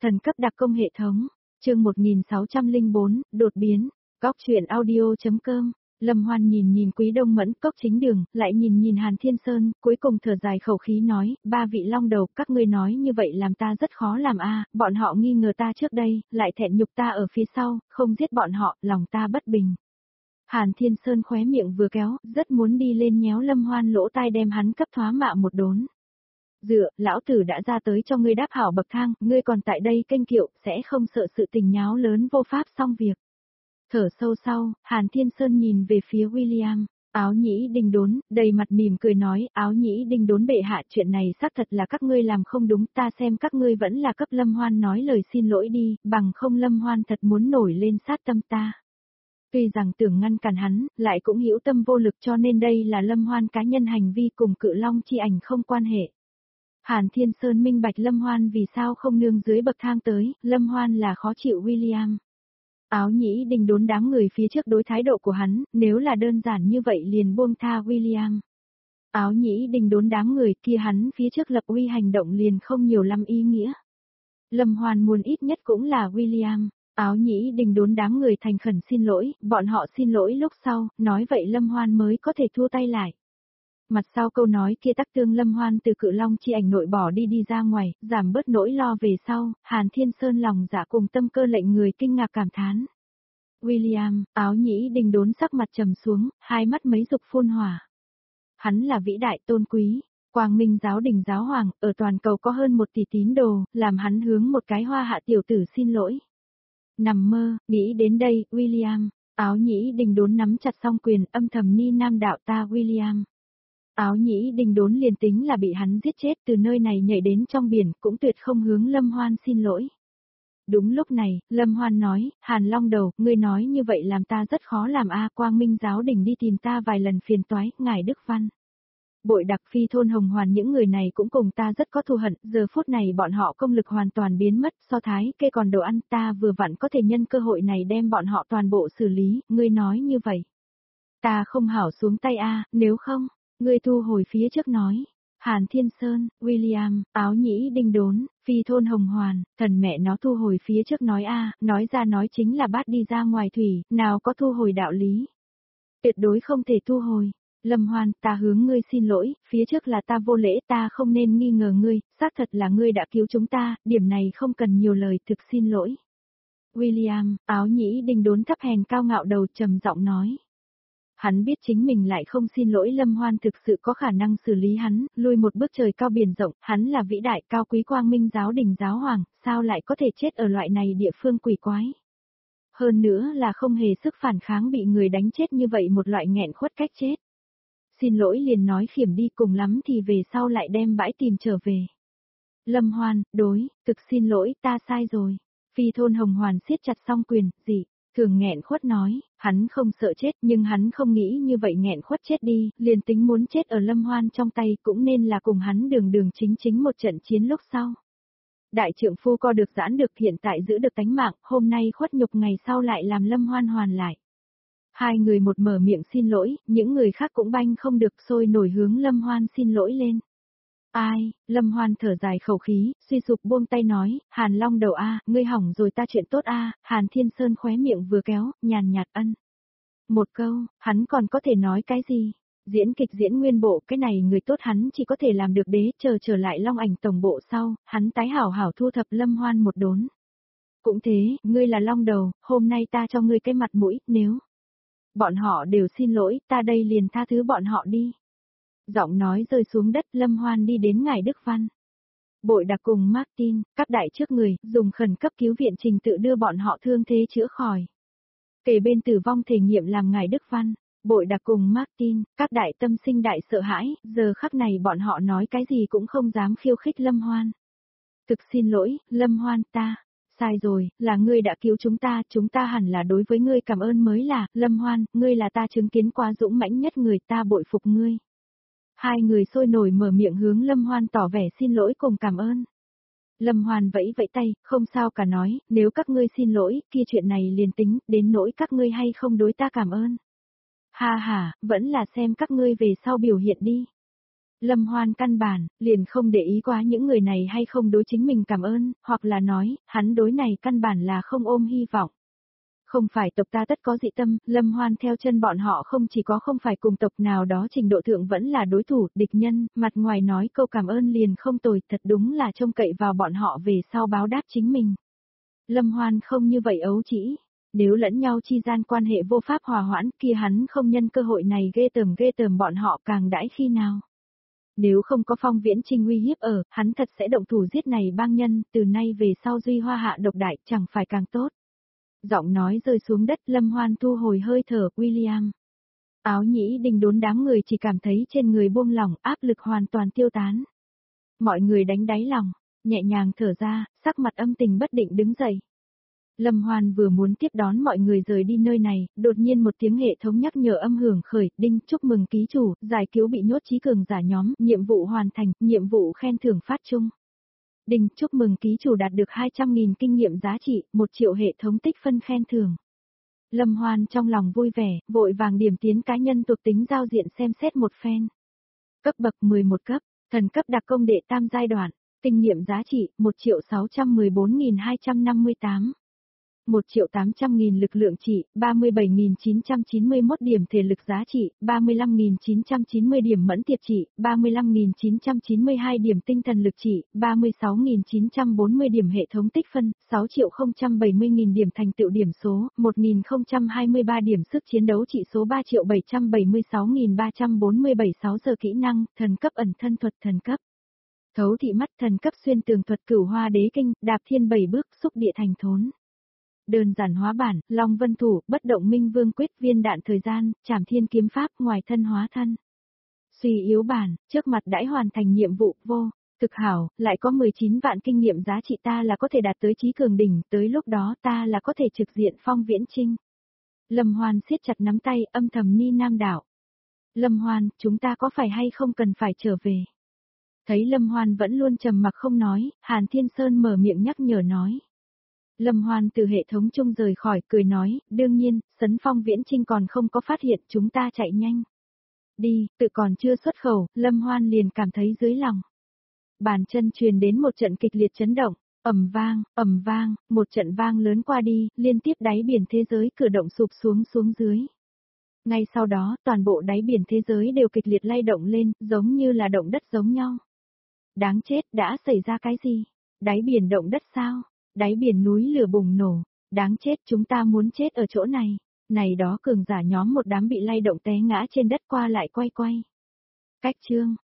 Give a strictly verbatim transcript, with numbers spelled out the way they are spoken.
Thần cấp đặc công hệ thống, chương một nghìn sáu trăm lẻ bốn, đột biến, Cóc truyện audio.com. Lâm Hoan nhìn nhìn Quý Đông Mẫn, Cốc Chính Đường, lại nhìn nhìn Hàn Thiên Sơn, cuối cùng thở dài khẩu khí nói, ba vị long đầu, các ngươi nói như vậy làm ta rất khó làm a, bọn họ nghi ngờ ta trước đây, lại thẹn nhục ta ở phía sau, không giết bọn họ, lòng ta bất bình. Hàn Thiên Sơn khóe miệng vừa kéo, rất muốn đi lên nhéo Lâm Hoan lỗ tai đem hắn cấp thoá mạ một đốn. Dựa, lão tử đã ra tới cho ngươi đáp hảo bậc thang, ngươi còn tại đây kênh kiệu, sẽ không sợ sự tình nháo lớn vô pháp xong việc. Thở sâu sau, Hàn Thiên Sơn nhìn về phía William, Áo Nhĩ Đinh Đốn, đầy mặt mỉm cười nói, Áo Nhĩ Đinh Đốn bệ hạ, chuyện này xác thật là các ngươi làm không đúng, ta xem các ngươi vẫn là cấp Lâm Hoan nói lời xin lỗi đi, bằng không Lâm Hoan thật muốn nổi lên sát tâm ta. Tuy rằng tưởng ngăn cản hắn, lại cũng hữu tâm vô lực, cho nên đây là Lâm Hoan cá nhân hành vi cùng Cự Long chi ảnh không quan hệ. Hàn Thiên Sơn minh bạch Lâm Hoan vì sao không nương dưới bậc thang tới, Lâm Hoan là khó chịu William. Áo Nhĩ Đinh Đốn đám người phía trước đối thái độ của hắn, nếu là đơn giản như vậy liền buông tha William. Áo Nhĩ Đinh Đốn đám người kia hắn phía trước lập uy hành động liền không nhiều lắm ý nghĩa. Lâm Hoan muốn ít nhất cũng là William. Áo Nhĩ Đinh Đốn đám người thành khẩn xin lỗi, bọn họ xin lỗi lúc sau, nói vậy Lâm Hoan mới có thể thua tay lại. Mặt sau câu nói kia tắc tương Lâm Hoan từ Cự Long chi ảnh nội bỏ đi đi ra ngoài, giảm bớt nỗi lo về sau, Hàn Thiên Sơn lòng dạ cùng tâm cơ lệnh người kinh ngạc cảm thán. William, Áo Nhĩ Đinh Đốn sắc mặt trầm xuống, hai mắt mấy dục phun hỏa. Hắn là vĩ đại tôn quý, Quang Minh giáo đình giáo hoàng, ở toàn cầu có hơn một tỷ tín đồ, làm hắn hướng một cái hoa hạ tiểu tử xin lỗi. Nằm mơ, nghĩ đến đây, William, Áo Nhĩ Đinh Đốn nắm chặt song quyền, âm thầm ni nam đạo ta William. Áo Nhĩ Đinh Đốn liền tính là bị hắn giết chết từ nơi này nhảy đến trong biển, cũng tuyệt không hướng Lâm Hoan xin lỗi. Đúng lúc này, Lâm Hoan nói, Hàn Long đầu, ngươi nói như vậy làm ta rất khó làm a, Quang Minh giáo đình đi tìm ta vài lần phiền toái, ngài Đức Văn. Bội đặc phi thôn Hồng Hoàn những người này cũng cùng ta rất có thù hận, giờ phút này bọn họ công lực hoàn toàn biến mất, so thái kê còn đồ ăn, ta vừa vặn có thể nhân cơ hội này đem bọn họ toàn bộ xử lý, ngươi nói như vậy. Ta không hảo xuống tay a, nếu không, ngươi thu hồi phía trước nói. Hàn Thiên Sơn, William, Áo Nhĩ Đinh Đốn, phi thôn Hồng Hoàn, thần mẹ nó thu hồi phía trước nói a, nói ra nói chính là bát đi ra ngoài thủy, nào có thu hồi đạo lý. Tuyệt đối không thể thu hồi. Lâm Hoan, ta hướng ngươi xin lỗi, phía trước là ta vô lễ, ta không nên nghi ngờ ngươi, xác thật là ngươi đã cứu chúng ta, điểm này không cần nhiều lời, thực xin lỗi. William, Áo Nhĩ Đinh Đốn thấp hèn cao ngạo đầu trầm giọng nói. Hắn biết chính mình lại không xin lỗi Lâm Hoan thực sự có khả năng xử lý hắn, lui một bước trời cao biển rộng, hắn là vĩ đại cao quý Quang Minh giáo đình giáo hoàng, sao lại có thể chết ở loại này địa phương quỷ quái. Hơn nữa là không hề sức phản kháng bị người đánh chết như vậy một loại nghẹn khuất cách chết. Xin lỗi liền nói khiểm đi, cùng lắm thì về sau lại đem bãi tìm trở về. Lâm Hoan, đối, thực xin lỗi, ta sai rồi. Phi thôn Hồng Hoàn siết chặt song quyền, gì? Thường nghẹn khuất nói, hắn không sợ chết nhưng hắn không nghĩ như vậy nghẹn khuất chết đi, liền tính muốn chết ở Lâm Hoan trong tay cũng nên là cùng hắn đường đường chính chính một trận chiến lúc sau. Đại trượng phu co được giãn được, hiện tại giữ được tánh mạng, hôm nay khuất nhục ngày sau lại làm Lâm Hoan hoàn lại. Hai người một mở miệng xin lỗi, những người khác cũng banh không được sôi nổi hướng Lâm Hoan xin lỗi lên. Ai, Lâm Hoan thở dài khẩu khí, suy sụp buông tay nói, Hàn Long đầu a, ngươi hỏng rồi ta chuyện tốt a, Hàn Thiên Sơn khóe miệng vừa kéo, nhàn nhạt ân. Một câu, hắn còn có thể nói cái gì? Diễn kịch diễn nguyên bộ, cái này người tốt hắn chỉ có thể làm được đế, chờ trở lại Long Ảnh tổng bộ sau, hắn tái hảo hảo thu thập Lâm Hoan một đốn. Cũng thế, ngươi là Long đầu, hôm nay ta cho ngươi cái mặt mũi, nếu bọn họ đều xin lỗi, ta đây liền tha thứ bọn họ đi. Giọng nói rơi xuống đất, Lâm Hoan đi đến ngài Đức Văn. Bội đặc cùng Martin, các đại trước người, dùng khẩn cấp cứu viện trình tự đưa bọn họ thương thế chữa khỏi. Kể bên tử vong thể nghiệm làm ngài Đức Văn, bội đặc cùng Martin, các đại tâm sinh đại sợ hãi, giờ khắc này bọn họ nói cái gì cũng không dám khiêu khích Lâm Hoan. Thực xin lỗi, Lâm Hoan, ta, sai rồi, là ngươi đã cứu chúng ta, chúng ta hẳn là đối với ngươi cảm ơn mới là, Lâm Hoan, ngươi là ta chứng kiến quá dũng mãnh nhất người, ta bội phục ngươi. Hai người sôi nổi mở miệng hướng Lâm Hoan tỏ vẻ xin lỗi cùng cảm ơn. Lâm Hoan vẫy vẫy tay, không sao cả nói, nếu các ngươi xin lỗi, kia chuyện này liền tính, đến nỗi các ngươi hay không đối ta cảm ơn. Ha ha, vẫn là xem các ngươi về sau biểu hiện đi. Lâm Hoan căn bản, liền không để ý quá những người này hay không đối chính mình cảm ơn, hoặc là nói, hắn đối này căn bản là không ôm hy vọng. Không phải tộc ta tất có dị tâm, Lâm Hoan theo chân bọn họ không chỉ có không phải cùng tộc nào đó trình độ thượng vẫn là đối thủ, địch nhân, mặt ngoài nói câu cảm ơn liền không tồi, thật đúng là trông cậy vào bọn họ về sau báo đáp chính mình. Lâm Hoan không như vậy ấu trĩ, nếu lẫn nhau chi gian quan hệ vô pháp hòa hoãn kia hắn không nhân cơ hội này ghê tởm ghê tởm bọn họ càng đãi khi nào. Nếu không có Phong Viễn Trinh uy hiếp ở, hắn thật sẽ động thủ giết này bang nhân, từ nay về sau duy hoa hạ độc đại chẳng phải càng tốt. Giọng nói rơi xuống đất, Lâm Hoan thu hồi hơi thở, William. Áo nhĩ đình đốn đám người chỉ cảm thấy trên người buông lỏng, áp lực hoàn toàn tiêu tán. Mọi người đánh đáy lòng, nhẹ nhàng thở ra, sắc mặt âm tình bất định đứng dậy. Lâm Hoan vừa muốn tiếp đón mọi người rời đi nơi này, đột nhiên một tiếng hệ thống nhắc nhở âm hưởng khởi, đinh, chúc mừng ký chủ, giải cứu bị nhốt trí cường giả nhóm, nhiệm vụ hoàn thành, nhiệm vụ khen thưởng phát chung. Đinh, chúc mừng ký chủ đạt được hai trăm nghìn kinh nghiệm giá trị, một triệu hệ thống tích phân khen thưởng. Lâm Hoan trong lòng vui vẻ, vội vàng điểm tiến cá nhân thuộc tính giao diện xem xét một phen. Cấp bậc mười một cấp, thần cấp đặc công đệ tam giai đoạn, kinh nghiệm giá trị một triệu sáu trăm mười bốn nghìn hai trăm năm mươi tám. một triệu tám trăm nghìn lực lượng trị, ba mươi bảy nghìn chín trăm chín mươi mốt điểm thể lực giá trị, ba mươi lăm nghìn chín trăm chín mươi điểm mẫn tiệp trị, ba mươi lăm nghìn chín trăm chín mươi hai điểm tinh thần lực trị, ba mươi sáu nghìn chín trăm bốn mươi điểm hệ thống tích phân, sáu triệu không trăm bảy mươi nghìn điểm thành tựu điểm số, một nghìn không trăm hai mươi ba điểm sức chiến đấu trị số ba triệu bảy trăm bảy mươi sáu nghìn ba trăm bốn mươi bảy sáu giờ kỹ năng, thần cấp ẩn thân thuật thần cấp. Thấu thị mắt thần cấp xuyên tường thuật cửu hoa đế kinh, đạp thiên bảy bước, xúc địa thành thốn. Đơn giản hóa bản, Long Vân Thủ, bất động minh vương quyết viên đạn thời gian, trảm thiên kiếm pháp, ngoài thân hóa thân. Suy yếu bản, trước mặt đãi hoàn thành nhiệm vụ, vô, thực hảo, lại có mười chín vạn kinh nghiệm giá trị ta là có thể đạt tới trí cường đỉnh, tới lúc đó ta là có thể trực diện Phong Viễn Trinh. Lâm Hoan siết chặt nắm tay, âm thầm ni nam đảo. Lâm Hoan, chúng ta có phải hay không cần phải trở về? Thấy Lâm Hoan vẫn luôn trầm mặc không nói, Hàn Thiên Sơn mở miệng nhắc nhở nói. Lâm Hoan từ hệ thống chung rời khỏi, cười nói, đương nhiên, Sấn Phong Viễn Trinh còn không có phát hiện, chúng ta chạy nhanh. Đi, tự còn chưa xuất khẩu, Lâm Hoan liền cảm thấy dưới lòng. Bàn chân truyền đến một trận kịch liệt chấn động, ầm vang, ầm vang, một trận vang lớn qua đi, liên tiếp đáy biển thế giới cử động sụp xuống xuống dưới. Ngay sau đó, toàn bộ đáy biển thế giới đều kịch liệt lay động lên, giống như là động đất giống nhau. Đáng chết, đã xảy ra cái gì? Đáy biển động đất sao? Đáy biển núi lửa bùng nổ, đáng chết chúng ta muốn chết ở chỗ này, này đó cường giả nhóm một đám bị lay động té ngã trên đất qua lại quay quay. Cách chương,